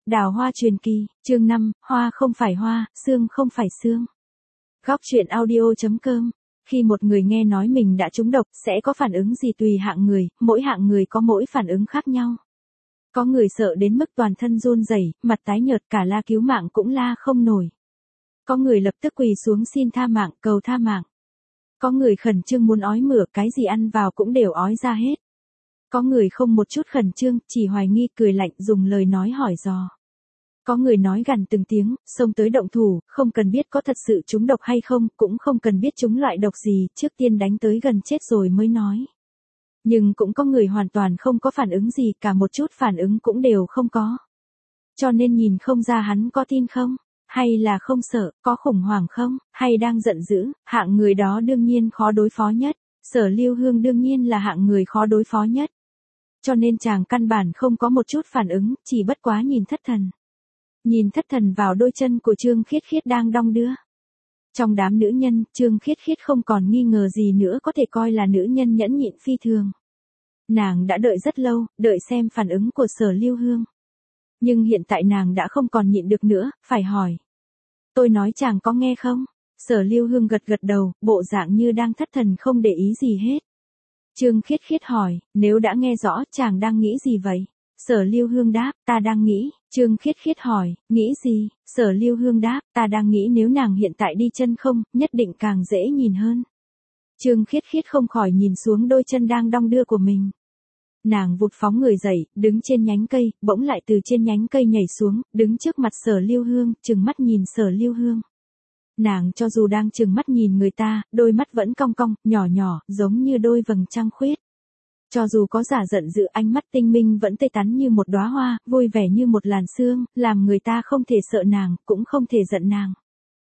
Đào hoa truyền kỳ, chương 5, hoa không phải hoa, xương không phải xương. Góc truyện audio.com. Khi một người nghe nói mình đã trúng độc, sẽ có phản ứng gì tùy hạng người, mỗi hạng người có mỗi phản ứng khác nhau. Có người sợ đến mức toàn thân run rẩy, mặt tái nhợt, cả la cứu mạng cũng la không nổi. Có người lập tức quỳ xuống xin tha mạng, cầu tha mạng. Có người khẩn trương muốn ói mửa, cái gì ăn vào cũng đều ói ra hết. Có người không một chút khẩn trương, chỉ hoài nghi, cười lạnh, dùng lời nói hỏi dò. Có người nói gằn từng tiếng, xông tới động thủ, không cần biết có thật sự trúng độc hay không, cũng không cần biết trúng loại độc gì, trước tiên đánh tới gần chết rồi mới nói. Nhưng cũng có người hoàn toàn không có phản ứng gì, cả một chút phản ứng cũng đều không có. Cho nên nhìn không ra hắn có tin không, hay là không sợ, có khủng hoảng không, hay đang giận dữ, hạng người đó đương nhiên khó đối phó nhất. Sở Lưu Hương đương nhiên là hạng người khó đối phó nhất. Cho nên chàng căn bản không có một chút phản ứng, chỉ bất quá nhìn thất thần. Nhìn thất thần vào đôi chân của Trương Khiết Khiết đang đong đưa. Trong đám nữ nhân, Trương Khiết Khiết không còn nghi ngờ gì nữa, có thể coi là nữ nhân nhẫn nhịn phi thường. Nàng đã đợi rất lâu, đợi xem phản ứng của Sở Lưu Hương. Nhưng hiện tại nàng đã không còn nhịn được nữa, phải hỏi. Tôi nói chàng có nghe không? Sở Lưu Hương gật gật đầu, bộ dạng như đang thất thần không để ý gì hết. Trương Khiết Khiết hỏi, nếu đã nghe rõ, chàng đang nghĩ gì vậy? Sở Lưu Hương đáp, ta đang nghĩ. Trương Khiết Khiết hỏi, nghĩ gì? Sở Lưu Hương đáp, ta đang nghĩ nếu nàng hiện tại đi chân không, nhất định càng dễ nhìn hơn. Trương Khiết Khiết không khỏi nhìn xuống đôi chân đang đong đưa của mình. Nàng vụt phóng người dậy, đứng trên nhánh cây, bỗng lại từ trên nhánh cây nhảy xuống, đứng trước mặt Sở Lưu Hương, trừng mắt nhìn Sở Lưu Hương. Nàng cho dù đang trừng mắt nhìn người ta, đôi mắt vẫn cong cong, nhỏ nhỏ, giống như đôi vầng trăng khuyết. Cho dù có giả giận dữ, ánh mắt tinh minh vẫn tươi tắn như một đóa hoa, vui vẻ như một làn sương, làm người ta không thể sợ nàng, cũng không thể giận nàng.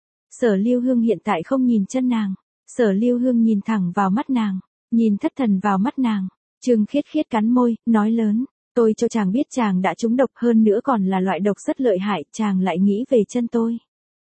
Sở Lưu Hương hiện tại không nhìn chân nàng. Sở Lưu Hương nhìn thẳng vào mắt nàng, nhìn thất thần vào mắt nàng. Trương Khiết Khiết cắn môi, nói lớn, tôi cho chàng biết chàng đã trúng độc, hơn nữa còn là loại độc rất lợi hại, chàng lại nghĩ về chân tôi.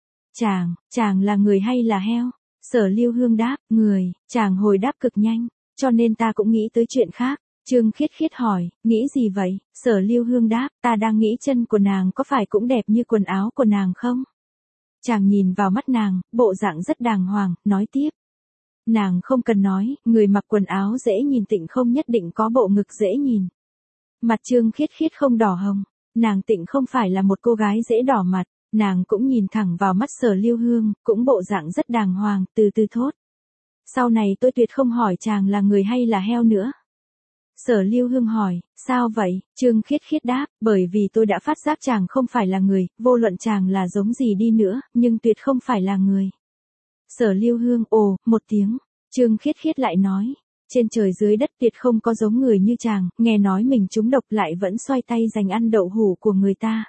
Chàng là người hay là heo? Sở Lưu Hương đáp, người. Chàng hồi đáp cực nhanh, cho nên ta cũng nghĩ tới chuyện khác. Trương Khiết Khiết hỏi, nghĩ gì vậy? Sở Lưu Hương đáp, ta đang nghĩ chân của nàng có phải cũng đẹp như quần áo của nàng không? Chàng nhìn vào mắt nàng, bộ dạng rất đàng hoàng, nói tiếp. Nàng không cần nói, người mặc quần áo dễ nhìn Tịnh không nhất định có bộ ngực dễ nhìn. Mặt Trương Khiết Khiết không đỏ hồng, nàng Tịnh không phải là một cô gái dễ đỏ mặt. Nàng cũng nhìn thẳng vào mắt Sở Lưu Hương, cũng bộ dạng rất đàng hoàng, từ từ thốt. Sau này tôi tuyệt không hỏi chàng là người hay là heo nữa. Sở Lưu Hương hỏi, sao vậy? Trương Khiết Khiết đáp, bởi vì tôi đã phát giác chàng không phải là người, vô luận chàng là giống gì đi nữa, nhưng tuyệt không phải là người. Sở Lưu Hương, ồ, một tiếng. Trương Khiết Khiết lại nói, trên trời dưới đất tuyệt không có giống người như chàng, nghe nói mình trúng độc lại vẫn xoay tay giành ăn đậu hũ của người ta.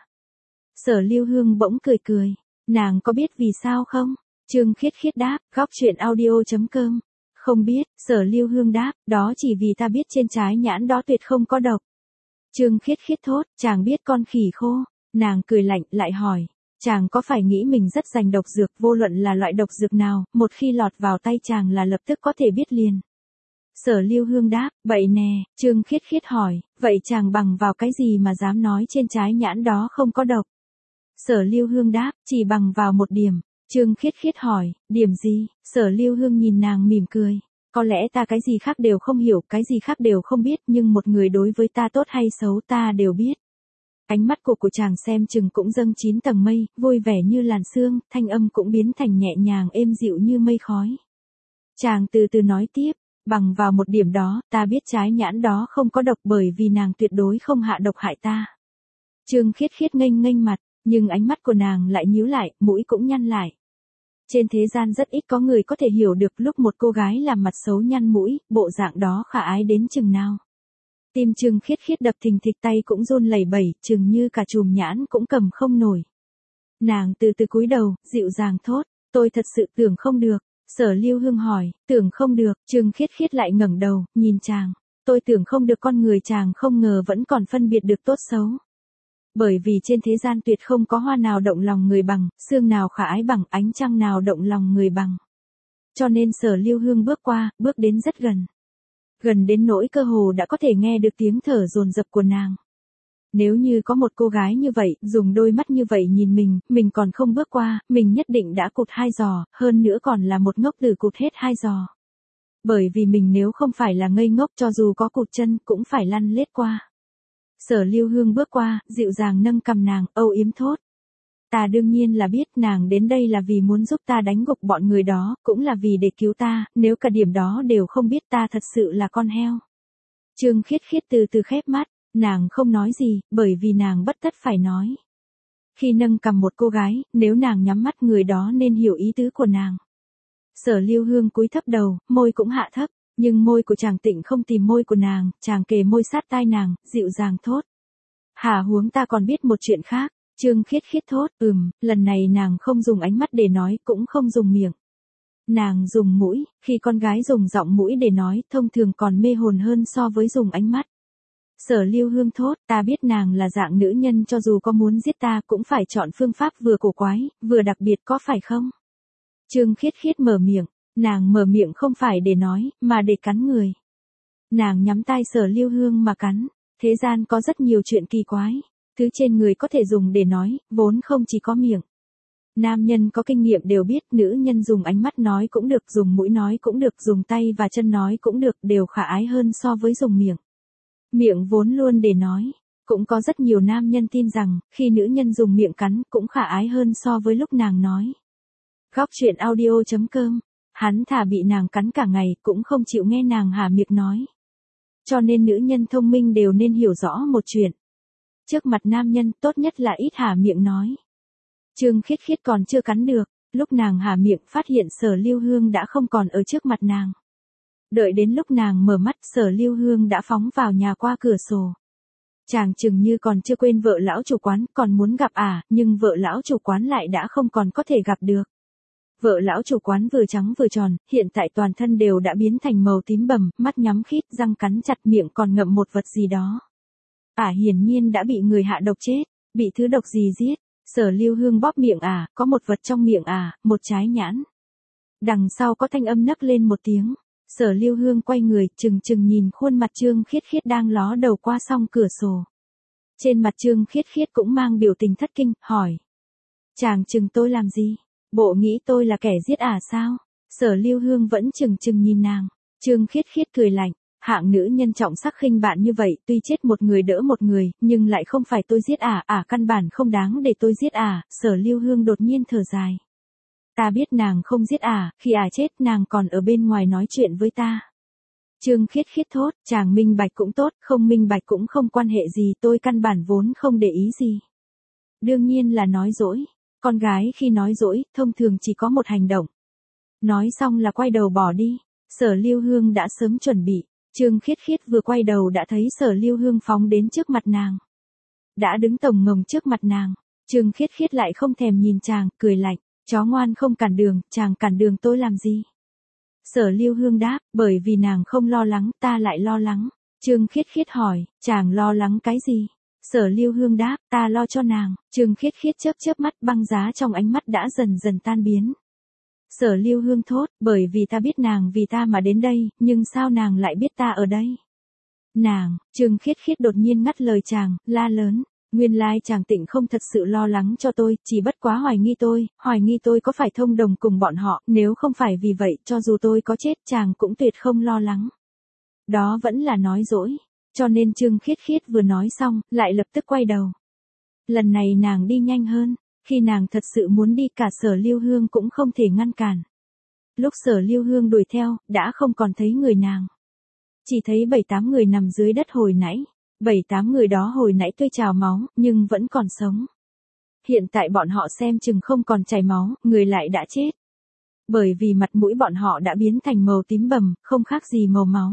Sở Lưu Hương bỗng cười cười, nàng có biết vì sao không? Trương Khiết Khiết đáp, góc truyện audio.com. Không biết, Sở Lưu Hương đáp, đó chỉ vì ta biết trên trái nhãn đó tuyệt không có độc. Trương Khiết Khiết thốt, chàng biết con khỉ khô. Nàng cười lạnh, lại hỏi, chàng có phải nghĩ mình rất giành độc dược, vô luận là loại độc dược nào, một khi lọt vào tay chàng là lập tức có thể biết liền. Sở Lưu Hương đáp, vậy nè. Trương Khiết Khiết hỏi, vậy chàng bằng vào cái gì mà dám nói trên trái nhãn đó không có độc? Sở Lưu Hương đáp, chỉ bằng vào một điểm. Trương Khiết Khiết hỏi, điểm gì? Sở Lưu Hương nhìn nàng mỉm cười. Có lẽ ta cái gì khác đều không hiểu, cái gì khác đều không biết, nhưng một người đối với ta tốt hay xấu ta đều biết. Ánh mắt của chàng xem chừng cũng dâng 9 tầng mây, vui vẻ như làn sương, thanh âm cũng biến thành nhẹ nhàng êm dịu như mây khói. Chàng từ từ nói tiếp, bằng vào một điểm đó, ta biết trái nhãn đó không có độc bởi vì nàng tuyệt đối không hạ độc hại ta. Trương Khiết Khiết nghênh mặt. Nhưng ánh mắt của nàng lại nhíu lại, mũi cũng nhăn lại. Trên thế gian rất ít có người có thể hiểu được lúc một cô gái làm mặt xấu nhăn mũi, bộ dạng đó khả ái đến chừng nào. Tim Trương Khiết Khiết đập thình thịch, tay cũng run lẩy bẩy, chừng như cả chùm nhãn cũng cầm không nổi. Nàng từ từ cúi đầu, dịu dàng thốt, tôi thật sự tưởng không được. Sở Lưu Hương hỏi, tưởng không được? Trương Khiết Khiết lại ngẩng đầu, nhìn chàng. Tôi tưởng không được con người, chàng không ngờ vẫn còn phân biệt được tốt xấu. Bởi vì trên thế gian tuyệt không có hoa nào động lòng người bằng, sương nào khả ái bằng, ánh trăng nào động lòng người bằng. Cho nên Sở Lưu Hương bước qua, bước đến rất gần. Gần đến nỗi cơ hồ đã có thể nghe được tiếng thở dồn dập của nàng. Nếu như có một cô gái như vậy, dùng đôi mắt như vậy nhìn mình còn không bước qua, mình nhất định đã cụt 2 giò, hơn nữa còn là một ngốc tử cụt hết 2 giò. Bởi vì mình nếu không phải là ngây ngốc cho dù có cụt chân cũng phải lăn lết qua. Sở Lưu Hương bước qua, dịu dàng nâng cằm nàng, âu yếm thốt. Ta đương nhiên là biết nàng đến đây là vì muốn giúp ta đánh gục bọn người đó, cũng là vì để cứu ta, nếu cả điểm đó đều không biết ta thật sự là con heo. Trương Khiết Khiết từ từ khép mắt, nàng không nói gì, bởi vì nàng bất tất phải nói. Khi nâng cầm một cô gái, nếu nàng nhắm mắt người đó nên hiểu ý tứ của nàng. Sở Lưu Hương cúi thấp đầu, môi cũng hạ thấp, nhưng môi của chàng Tịnh không tìm môi của nàng, chàng kề môi sát tai nàng, dịu dàng thốt. Hả huống ta còn biết một chuyện khác. Trương Khiết Khiết thốt, lần này nàng không dùng ánh mắt để nói, cũng không dùng miệng. Nàng dùng mũi, khi con gái dùng giọng mũi để nói, thông thường còn mê hồn hơn so với dùng ánh mắt. Sở Lưu Hương thốt, ta biết nàng là dạng nữ nhân cho dù có muốn giết ta cũng phải chọn phương pháp vừa cổ quái, vừa đặc biệt có phải không? Trương Khiết Khiết mở miệng, nàng mở miệng không phải để nói, mà để cắn người. Nàng nhắm tai Sở Lưu Hương mà cắn, thế gian có rất nhiều chuyện kỳ quái. Thứ trên người có thể dùng để nói, vốn không chỉ có miệng. Nam nhân có kinh nghiệm đều biết nữ nhân dùng ánh mắt nói cũng được, dùng mũi nói cũng được, dùng tay và chân nói cũng được, đều khả ái hơn so với dùng miệng. Miệng vốn luôn để nói. Cũng có rất nhiều nam nhân tin rằng, khi nữ nhân dùng miệng cắn cũng khả ái hơn so với lúc nàng nói. Góc truyện audio.com, hắn thà bị nàng cắn cả ngày cũng không chịu nghe nàng hả miệng nói. Cho nên nữ nhân thông minh đều nên hiểu rõ một chuyện. Trước mặt nam nhân tốt nhất là ít hả miệng nói. Trương Khiết Khiết còn chưa cắn được, lúc nàng hả miệng phát hiện Sở Lưu Hương đã không còn ở trước mặt nàng. Đợi đến lúc nàng mở mắt Sở Lưu Hương đã phóng vào nhà qua cửa sổ. Chàng chừng như còn chưa quên vợ lão chủ quán, còn muốn gặp nhưng vợ lão chủ quán lại đã không còn có thể gặp được. Vợ lão chủ quán vừa trắng vừa tròn, hiện tại toàn thân đều đã biến thành màu tím bầm, mắt nhắm khít, răng cắn chặt, miệng còn ngậm một vật gì đó. Hiển nhiên đã bị người hạ độc chết, bị thứ độc gì giết. Sở Lưu Hương bóp miệng có một vật trong miệng một trái nhãn. Đằng sau có thanh âm nấc lên một tiếng. Sở Lưu Hương quay người, chừng nhìn khuôn mặt Trương Khiết Khiết đang ló đầu qua song cửa sổ. Trên mặt Trương Khiết Khiết cũng mang biểu tình thất kinh, hỏi. Chàng chừng tôi làm gì? Bộ nghĩ tôi là kẻ giết sao? Sở Lưu Hương vẫn chừng nhìn nàng. Trương Khiết Khiết cười lạnh. Hạng nữ nhân trọng sắc khinh bạn như vậy, tuy chết một người đỡ một người, nhưng lại không phải tôi giết căn bản không đáng để tôi giết Sở Lưu Hương đột nhiên thở dài. Ta biết nàng không giết khi chết nàng còn ở bên ngoài nói chuyện với ta. Trương Khiết Khiết thốt, chàng minh bạch cũng tốt, không minh bạch cũng không quan hệ gì, tôi căn bản vốn không để ý gì. Đương nhiên là nói dỗi, con gái khi nói dỗi, thông thường chỉ có một hành động. Nói xong là quay đầu bỏ đi, Sở Lưu Hương đã sớm chuẩn bị. Trương Khiết Khiết vừa quay đầu đã thấy Sở Lưu Hương phóng đến trước mặt nàng. Đã đứng tổng ngồng trước mặt nàng. Trương Khiết Khiết lại không thèm nhìn chàng, cười lạnh. Chó ngoan không cản đường, chàng cản đường tôi làm gì? Sở Lưu Hương đáp, bởi vì nàng không lo lắng, ta lại lo lắng. Trương Khiết Khiết hỏi, chàng lo lắng cái gì? Sở Lưu Hương đáp, ta lo cho nàng. Trương Khiết Khiết chớp mắt, băng giá trong ánh mắt đã dần dần tan biến. Sở Lưu Hương thốt, bởi vì ta biết nàng vì ta mà đến đây, nhưng sao nàng lại biết ta ở đây? Nàng, Trương Khiết Khiết đột nhiên ngắt lời chàng, la lớn. Nguyên lai chàng Tịnh không thật sự lo lắng cho tôi, chỉ bất quá hoài nghi tôi có phải thông đồng cùng bọn họ, nếu không phải vì vậy, cho dù tôi có chết chàng cũng tuyệt không lo lắng. Đó vẫn là nói dỗi, cho nên Trương Khiết Khiết vừa nói xong, lại lập tức quay đầu. Lần này nàng đi nhanh hơn. Khi nàng thật sự muốn đi cả Sở Lưu Hương cũng không thể ngăn cản. Lúc Sở Lưu Hương đuổi theo, đã không còn thấy người nàng. Chỉ thấy 7-8 người nằm dưới đất hồi nãy. 7-8 người đó hồi nãy tuy trào máu, nhưng vẫn còn sống. Hiện tại bọn họ xem chừng không còn chảy máu, người lại đã chết. Bởi vì mặt mũi bọn họ đã biến thành màu tím bầm, không khác gì màu máu.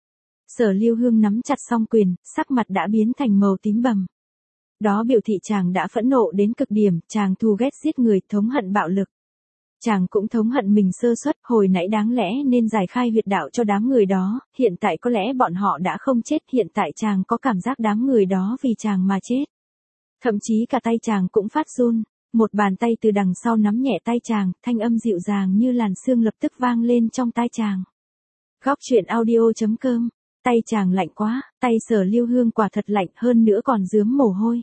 Sở Lưu Hương nắm chặt song quyền, sắc mặt đã biến thành màu tím bầm. Đó biểu thị chàng đã phẫn nộ đến cực điểm, chàng thù ghét giết người, thống hận bạo lực. Chàng cũng thống hận mình sơ suất, hồi nãy đáng lẽ nên giải khai huyệt đạo cho đám người đó, hiện tại có lẽ bọn họ đã không chết, hiện tại chàng có cảm giác đám người đó vì chàng mà chết. Thậm chí cả tay chàng cũng phát run, một bàn tay từ đằng sau nắm nhẹ tay chàng, thanh âm dịu dàng như làn sương lập tức vang lên trong tai chàng. Góc truyện audio.com Tay chàng lạnh quá, tay Sở Lưu Hương quả thật lạnh hơn nữa còn rướm mồ hôi.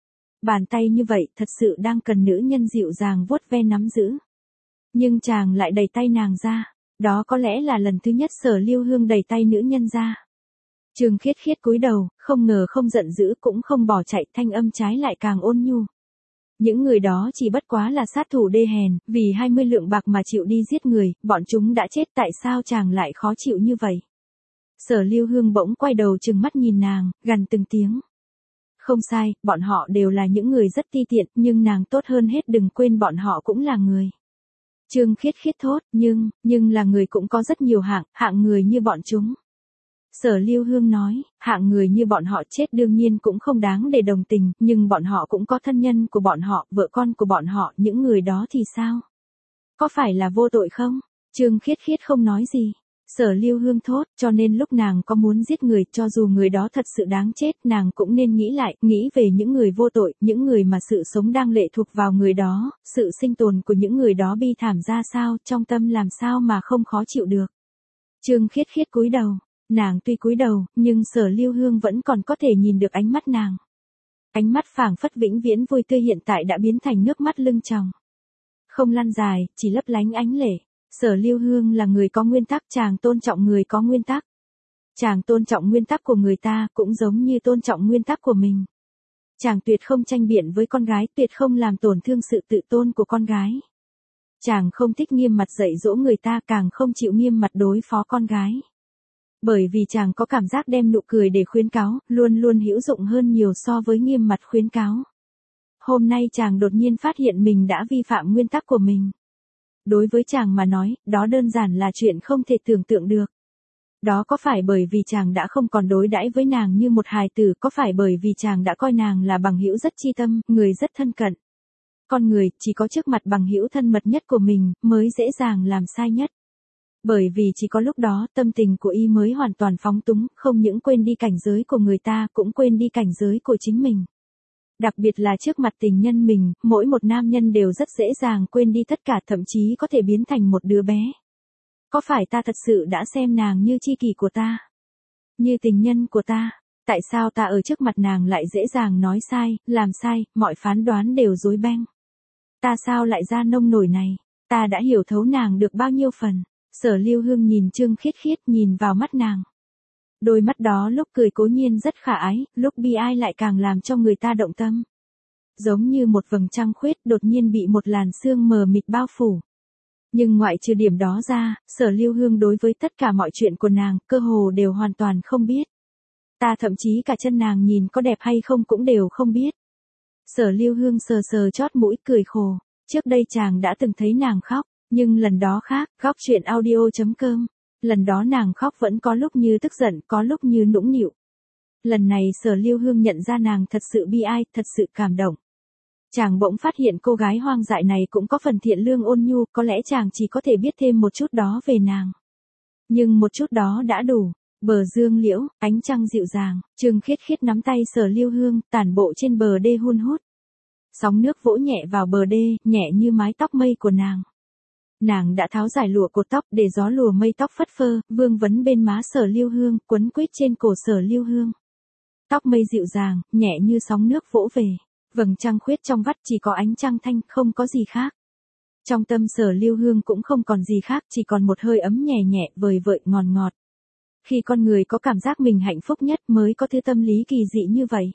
Bàn tay như vậy thật sự đang cần nữ nhân dịu dàng vuốt ve nắm giữ. Nhưng chàng lại đẩy tay nàng ra. Đó có lẽ là lần thứ nhất Sở Lưu Hương đẩy tay nữ nhân ra. Trương Khiết Khiết cúi đầu, không ngờ không giận dữ cũng không bỏ chạy, thanh âm trái lại càng ôn nhu. Những người đó chỉ bất quá là sát thủ đê hèn, vì 20 lượng bạc mà chịu đi giết người, bọn chúng đã chết, tại sao chàng lại khó chịu như vậy? Sở Lưu Hương bỗng quay đầu trừng mắt nhìn nàng, gằn từng tiếng. Không sai, bọn họ đều là những người rất ti tiện, nhưng nàng tốt hơn hết đừng quên bọn họ cũng là người. Trương Khiết Khiết thốt, nhưng là người cũng có rất nhiều hạng người như bọn chúng. Sở Lưu Hương nói, hạng người như bọn họ chết đương nhiên cũng không đáng để đồng tình, nhưng bọn họ cũng có thân nhân của bọn họ, vợ con của bọn họ, những người đó thì sao? Có phải là vô tội không? Trương Khiết Khiết không nói gì. Sở Lưu Hương thốt, cho nên lúc nàng có muốn giết người, cho dù người đó thật sự đáng chết, nàng cũng nên nghĩ lại, nghĩ về những người vô tội, những người mà sự sống đang lệ thuộc vào người đó, sự sinh tồn của những người đó bi thảm ra sao, trong tâm làm sao mà không khó chịu được. Trương Khiết Khiết cúi đầu, nàng tuy cúi đầu, nhưng Sở Lưu Hương vẫn còn có thể nhìn được ánh mắt nàng. Ánh mắt phảng phất vĩnh viễn vui tươi hiện tại đã biến thành nước mắt lưng tròng. Không lan dài, chỉ lấp lánh ánh lệ. Sở Lưu Hương là người có nguyên tắc, chàng tôn trọng người có nguyên tắc. Chàng tôn trọng nguyên tắc của người ta cũng giống như tôn trọng nguyên tắc của mình. Chàng tuyệt không tranh biện với con gái, tuyệt không làm tổn thương sự tự tôn của con gái. Chàng không thích nghiêm mặt dạy dỗ người ta, càng không chịu nghiêm mặt đối phó con gái. Bởi vì chàng có cảm giác đem nụ cười để khuyến cáo, luôn luôn hữu dụng hơn nhiều so với nghiêm mặt khuyến cáo. Hôm nay chàng đột nhiên phát hiện mình đã vi phạm nguyên tắc của mình. Đối với chàng mà nói, đó đơn giản là chuyện không thể tưởng tượng được. Đó có phải bởi vì chàng đã không còn đối đãi với nàng như một hài tử, có phải bởi vì chàng đã coi nàng là bằng hữu rất chi tâm, người rất thân cận. Con người, chỉ có trước mặt bằng hữu thân mật nhất của mình, mới dễ dàng làm sai nhất. Bởi vì chỉ có lúc đó, tâm tình của y mới hoàn toàn phóng túng, không những quên đi cảnh giới của người ta, cũng quên đi cảnh giới của chính mình. Đặc biệt là trước mặt tình nhân mình, mỗi một nam nhân đều rất dễ dàng quên đi tất cả, thậm chí có thể biến thành một đứa bé. Có phải ta thật sự đã xem nàng như tri kỷ của ta? Như tình nhân của ta? Tại sao ta ở trước mặt nàng lại dễ dàng nói sai, làm sai, mọi phán đoán đều rối beng? Ta sao lại ra nông nổi này? Ta đã hiểu thấu nàng được bao nhiêu phần? Sở Lưu Hương nhìn Trương Khiết Khiết, nhìn vào mắt nàng. Đôi mắt đó lúc cười cố nhiên rất khả ái, lúc bi ai lại càng làm cho người ta động tâm. Giống như một vầng trăng khuyết đột nhiên bị một làn sương mờ mịt bao phủ. Nhưng ngoại trừ điểm đó ra, Sở Lưu Hương đối với tất cả mọi chuyện của nàng, cơ hồ đều hoàn toàn không biết. Ta thậm chí cả chân nàng nhìn có đẹp hay không cũng đều không biết. Sở Lưu Hương sờ sờ chót mũi cười khổ. Trước đây chàng đã từng thấy nàng khóc, nhưng lần đó khác, Góc Chuyện Audio.com. Lần đó nàng khóc vẫn có lúc như tức giận, có lúc như nũng nịu. Lần này Sở Lưu Hương nhận ra nàng thật sự bi ai, thật sự cảm động. Chàng bỗng phát hiện cô gái hoang dại này cũng có phần thiện lương ôn nhu, có lẽ chàng chỉ có thể biết thêm một chút đó về nàng. Nhưng một chút đó đã đủ. Bờ dương liễu, ánh trăng dịu dàng, Trương Khiết Khiết nắm tay Sở Lưu Hương, tản bộ trên bờ đê hun hút. Sóng nước vỗ nhẹ vào bờ đê, nhẹ như mái tóc mây của nàng. Nàng đã tháo giải lụa cột tóc để gió lùa mây tóc phất phơ, vương vấn bên má Sở Lưu Hương, quấn quýt trên cổ Sở Lưu Hương. Tóc mây dịu dàng, nhẹ như sóng nước vỗ về. Vầng trăng khuyết trong vắt chỉ có ánh trăng thanh, không có gì khác. Trong tâm Sở Lưu Hương cũng không còn gì khác, chỉ còn một hơi ấm nhẹ nhẹ, vời vợi, ngọt ngọt. Khi con người có cảm giác mình hạnh phúc nhất mới có thứ tâm lý kỳ dị như vậy.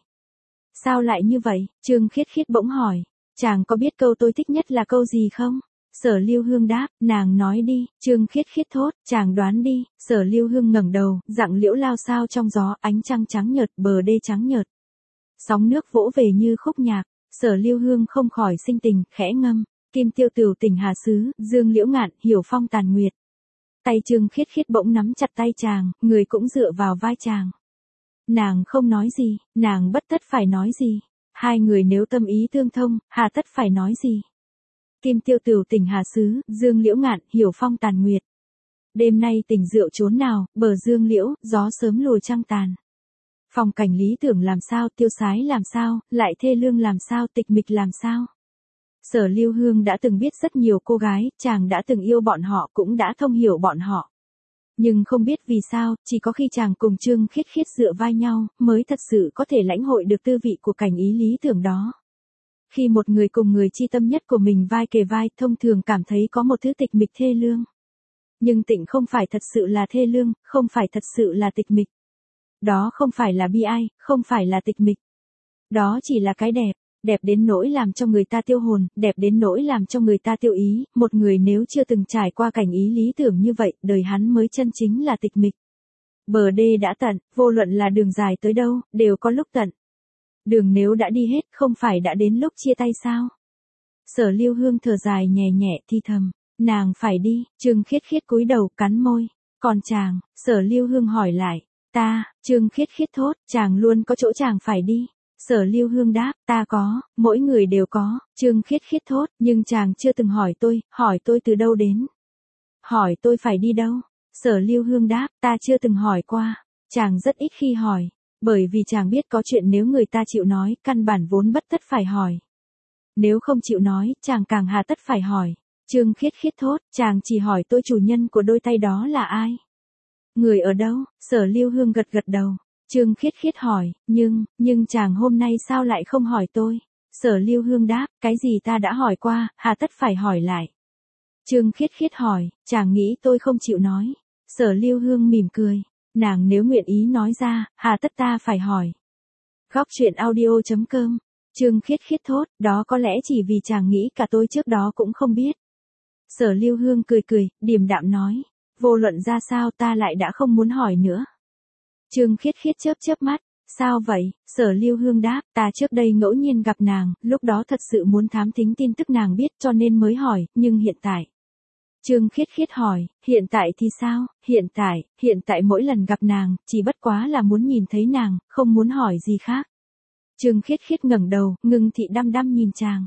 Sao lại như vậy? Trương Khiết Khiết bỗng hỏi. Chàng có biết câu tôi thích nhất là câu gì không? Sở Lưu Hương đáp, nàng nói đi. Trương Khiết Khiết thốt, chàng đoán đi. Sở Lưu Hương ngẩng đầu, dặng liễu lao sao trong gió, ánh trăng trắng nhợt, bờ đê trắng nhợt. Sóng nước vỗ về như khúc nhạc. Sở Lưu Hương không khỏi sinh tình, khẽ ngâm. Kim tiêu tửu tỉnh hà xứ, dương liễu ngạn, hiểu phong tàn nguyệt. Tay Trương Khiết Khiết bỗng nắm chặt tay chàng, người cũng dựa vào vai chàng. Nàng không nói gì, nàng bất tất phải nói gì. Hai người nếu tâm ý tương thông, hà tất phải nói gì. Kim tiêu tửu tỉnh hà xứ, dương liễu ngạn, hiểu phong tàn nguyệt. Đêm nay tỉnh rượu chốn nào, bờ dương liễu, gió sớm lùa trăng tàn. Phong cảnh lý tưởng làm sao, tiêu sái làm sao, lại thê lương làm sao, tịch mịch làm sao. Sở Lưu Hương đã từng biết rất nhiều cô gái, chàng đã từng yêu bọn họ, cũng đã thông hiểu bọn họ. Nhưng không biết vì sao, chỉ có khi chàng cùng Trương Khiết Khiết dựa vai nhau, mới thật sự có thể lãnh hội được tư vị của cảnh ý lý tưởng đó. Khi một người cùng người chi tâm nhất của mình vai kề vai, thông thường cảm thấy có một thứ tịch mịch thê lương. Nhưng Tịnh không phải thật sự là thê lương, không phải thật sự là tịch mịch. Đó không phải là bi ai, không phải là tịch mịch. Đó chỉ là cái đẹp, đẹp đến nỗi làm cho người ta tiêu hồn, đẹp đến nỗi làm cho người ta tiêu ý. Một người nếu chưa từng trải qua cảnh ý lý tưởng như vậy, đời hắn mới chân chính là tịch mịch. Bờ đê đã tận, vô luận là đường dài tới đâu, đều có lúc tận. Đường nếu đã đi hết, không phải đã đến lúc chia tay sao? Sở Lưu Hương thở dài nhẹ nhẹ thi thầm, nàng phải đi. Trương Khiết Khiết cúi đầu cắn môi. Còn chàng? Sở Lưu Hương hỏi lại. Ta. Trương Khiết Khiết thốt, chàng luôn có chỗ chàng phải đi. Sở Lưu Hương đáp, ta có, mỗi người đều có. Trương Khiết Khiết thốt, nhưng chàng chưa từng hỏi tôi từ đâu đến. Hỏi tôi phải đi đâu? Sở Lưu Hương đáp, ta chưa từng hỏi qua. Chàng rất ít khi hỏi, bởi vì chàng biết có chuyện nếu người ta chịu nói, căn bản vốn bất tất phải hỏi. Nếu không chịu nói, chàng càng hà tất phải hỏi. Trương Khiết Khiết thốt, chàng chỉ hỏi tôi chủ nhân của đôi tay đó là ai? Người ở đâu? Sở Lưu Hương gật gật đầu. Trương Khiết Khiết hỏi, nhưng chàng hôm nay sao lại không hỏi tôi? Sở Lưu Hương đáp, cái gì ta đã hỏi qua, hà tất phải hỏi lại. Trương Khiết Khiết hỏi, chàng nghĩ tôi không chịu nói. Sở Lưu Hương mỉm cười, nàng nếu nguyện ý nói ra, hà tất ta phải hỏi. Góc truyện audio.com. Trương Khiết Khiết thốt, đó có lẽ chỉ vì chàng nghĩ cả tôi trước đó cũng không biết. Sở Lưu Hương cười cười, điềm đạm nói, vô luận ra sao ta lại đã không muốn hỏi nữa. Trương Khiết Khiết chớp mắt, sao vậy? Sở Lưu Hương đáp, ta trước đây ngẫu nhiên gặp nàng, lúc đó thật sự muốn thám thính tin tức nàng biết cho nên mới hỏi, nhưng hiện tại. Trương Khiết Khiết hỏi, hiện tại thì sao? Hiện tại mỗi lần gặp nàng, chỉ bất quá là muốn nhìn thấy nàng, không muốn hỏi gì khác. Trương Khiết Khiết ngẩng đầu, ngưng thị đăm đăm nhìn chàng.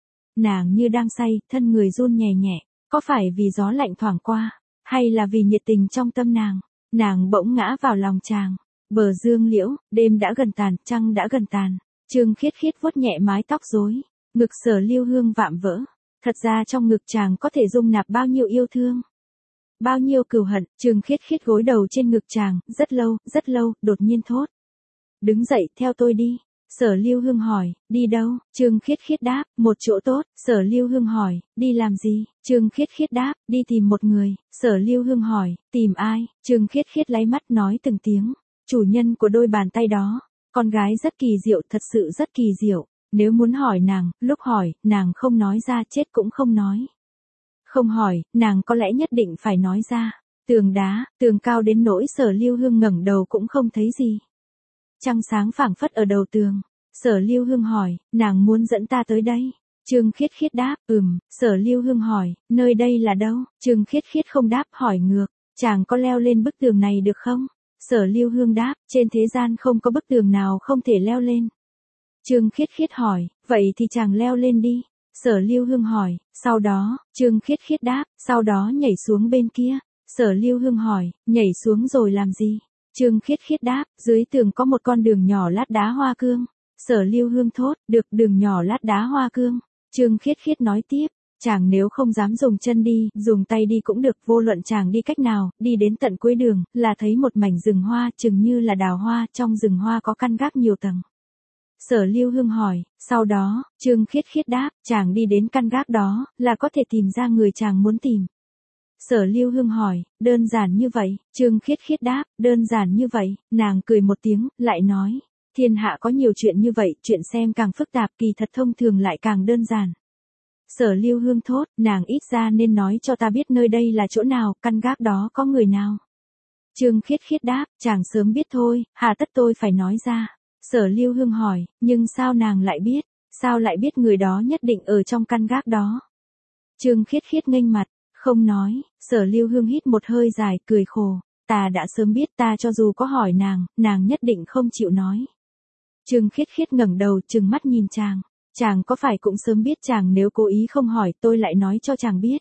Nàng như đang say, thân người run nhẹ nhẹ, có phải vì gió lạnh thoảng qua, hay là vì nhiệt tình trong tâm nàng? Nàng bỗng ngã vào lòng chàng. Bờ dương liễu, đêm đã gần tàn, trăng đã gần tàn. Trương Khiết Khiết vuốt nhẹ mái tóc rối, ngực Sở Lưu Hương vạm vỡ. Thật ra trong ngực chàng có thể dung nạp bao nhiêu yêu thương, bao nhiêu cừu hận. Trương Khiết Khiết gối đầu trên ngực chàng, rất lâu, đột nhiên thốt. Đứng dậy, theo tôi đi. Sở Lưu Hương hỏi, đi đâu? Trương Khiết Khiết đáp, một chỗ tốt. Sở Lưu Hương hỏi, đi làm gì? Trương Khiết Khiết đáp, đi tìm một người. Sở Lưu Hương hỏi, tìm ai? Trương Khiết Khiết láy mắt nói từng tiếng, chủ nhân của đôi bàn tay đó. Con gái rất kỳ diệu, thật sự rất kỳ diệu. Nếu muốn hỏi nàng, lúc hỏi, nàng không nói ra, chết cũng không nói. Không hỏi, nàng có lẽ nhất định phải nói ra. Tường đá, tường cao đến nỗi Sở Lưu Hương ngẩng đầu cũng không thấy gì. Trăng sáng phảng phất ở đầu tường. Sở Lưu Hương hỏi, nàng muốn dẫn ta tới đây? Trương Khiết Khiết đáp, Sở Lưu Hương hỏi, nơi đây là đâu? Trương Khiết Khiết không đáp, hỏi ngược, chàng có leo lên bức tường này được không? Sở Lưu Hương đáp, trên thế gian không có bức tường nào không thể leo lên. Trương Khiết Khiết hỏi, vậy thì chàng leo lên đi. Sở Lưu Hương hỏi, sau đó, Trương Khiết Khiết đáp, sau đó nhảy xuống bên kia. Sở Lưu Hương hỏi, nhảy xuống rồi làm gì? Trương Khiết Khiết đáp, dưới tường có một con đường nhỏ lát đá hoa cương. Sở Lưu Hương thốt, được, đường nhỏ lát đá hoa cương. Trương Khiết Khiết nói tiếp, chàng nếu không dám dùng chân đi, dùng tay đi cũng được, vô luận chàng đi cách nào, đi đến tận cuối đường, là thấy một mảnh rừng hoa, chừng như là đào hoa, trong rừng hoa có căn gác nhiều tầng. Sở Lưu Hương hỏi, sau đó, Trương Khiết Khiết đáp, chàng đi đến căn gác đó, là có thể tìm ra người chàng muốn tìm. Sở Lưu Hương hỏi, đơn giản như vậy? Trương Khiết Khiết đáp, đơn giản như vậy. Nàng cười một tiếng, lại nói, thiên hạ có nhiều chuyện như vậy, chuyện xem càng phức tạp, kỳ thật thông thường lại càng đơn giản. Sở Lưu Hương thốt, nàng ít ra nên nói cho ta biết nơi đây là chỗ nào, căn gác đó có người nào. Trương Khiết Khiết đáp, chàng sớm biết thôi, hà tất tôi phải nói ra. Sở Lưu Hương hỏi, nhưng sao nàng lại biết người đó nhất định ở trong căn gác đó? Trương Khiết Khiết nghênh mặt, không nói. Sở Lưu Hương hít một hơi dài, cười khổ, ta đã sớm biết, ta cho dù có hỏi nàng nhất định không chịu nói. Trương Khiết Khiết ngẩng đầu, trừng mắt nhìn chàng có phải cũng sớm biết? Chàng nếu cố ý không hỏi, tôi lại nói cho chàng biết.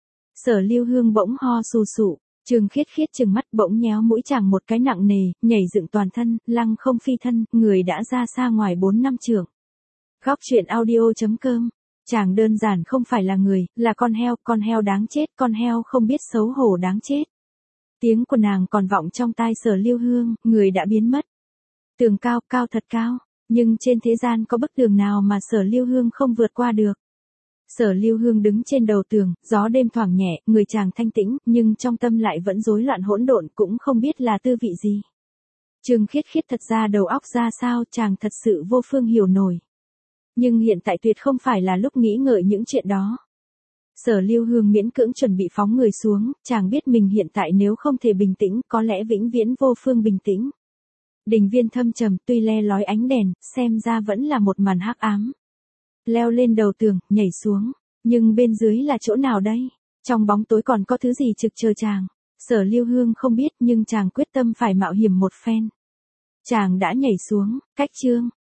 Sở Lưu Hương bỗng ho sù sụ. Trương Khiết Khiết trừng mắt, bỗng nhéo mũi chàng một cái nặng nề, nhảy dựng toàn thân, lăng không phi thân, người đã ra xa ngoài 4 năm trượng. Góc truyện audio.com. Chàng đơn giản không phải là người, là con heo đáng chết, con heo không biết xấu hổ đáng chết. Tiếng của nàng còn vọng trong tai Sở Lưu Hương, người đã biến mất. Tường cao, cao thật cao, nhưng trên thế gian có bức tường nào mà Sở Lưu Hương không vượt qua được. Sở Lưu Hương đứng trên đầu tường, gió đêm thoảng nhẹ, người chàng thanh tĩnh, nhưng trong tâm lại vẫn rối loạn hỗn độn, cũng không biết là tư vị gì. Trương Khiết Khiết thật ra đầu óc ra sao, chàng thật sự vô phương hiểu nổi. Nhưng hiện tại tuyệt không phải là lúc nghĩ ngợi những chuyện đó. Sở Lưu Hương miễn cưỡng chuẩn bị phóng người xuống, chàng biết mình hiện tại nếu không thể bình tĩnh, có lẽ vĩnh viễn vô phương bình tĩnh. Đình viên thâm trầm, tuy le lói ánh đèn, xem ra vẫn là một màn hắc ám. Leo lên đầu tường, nhảy xuống, nhưng bên dưới là chỗ nào đây? Trong bóng tối còn có thứ gì trực chờ chàng? Sở Lưu Hương không biết, nhưng chàng quyết tâm phải mạo hiểm một phen. Chàng đã nhảy xuống, cách chương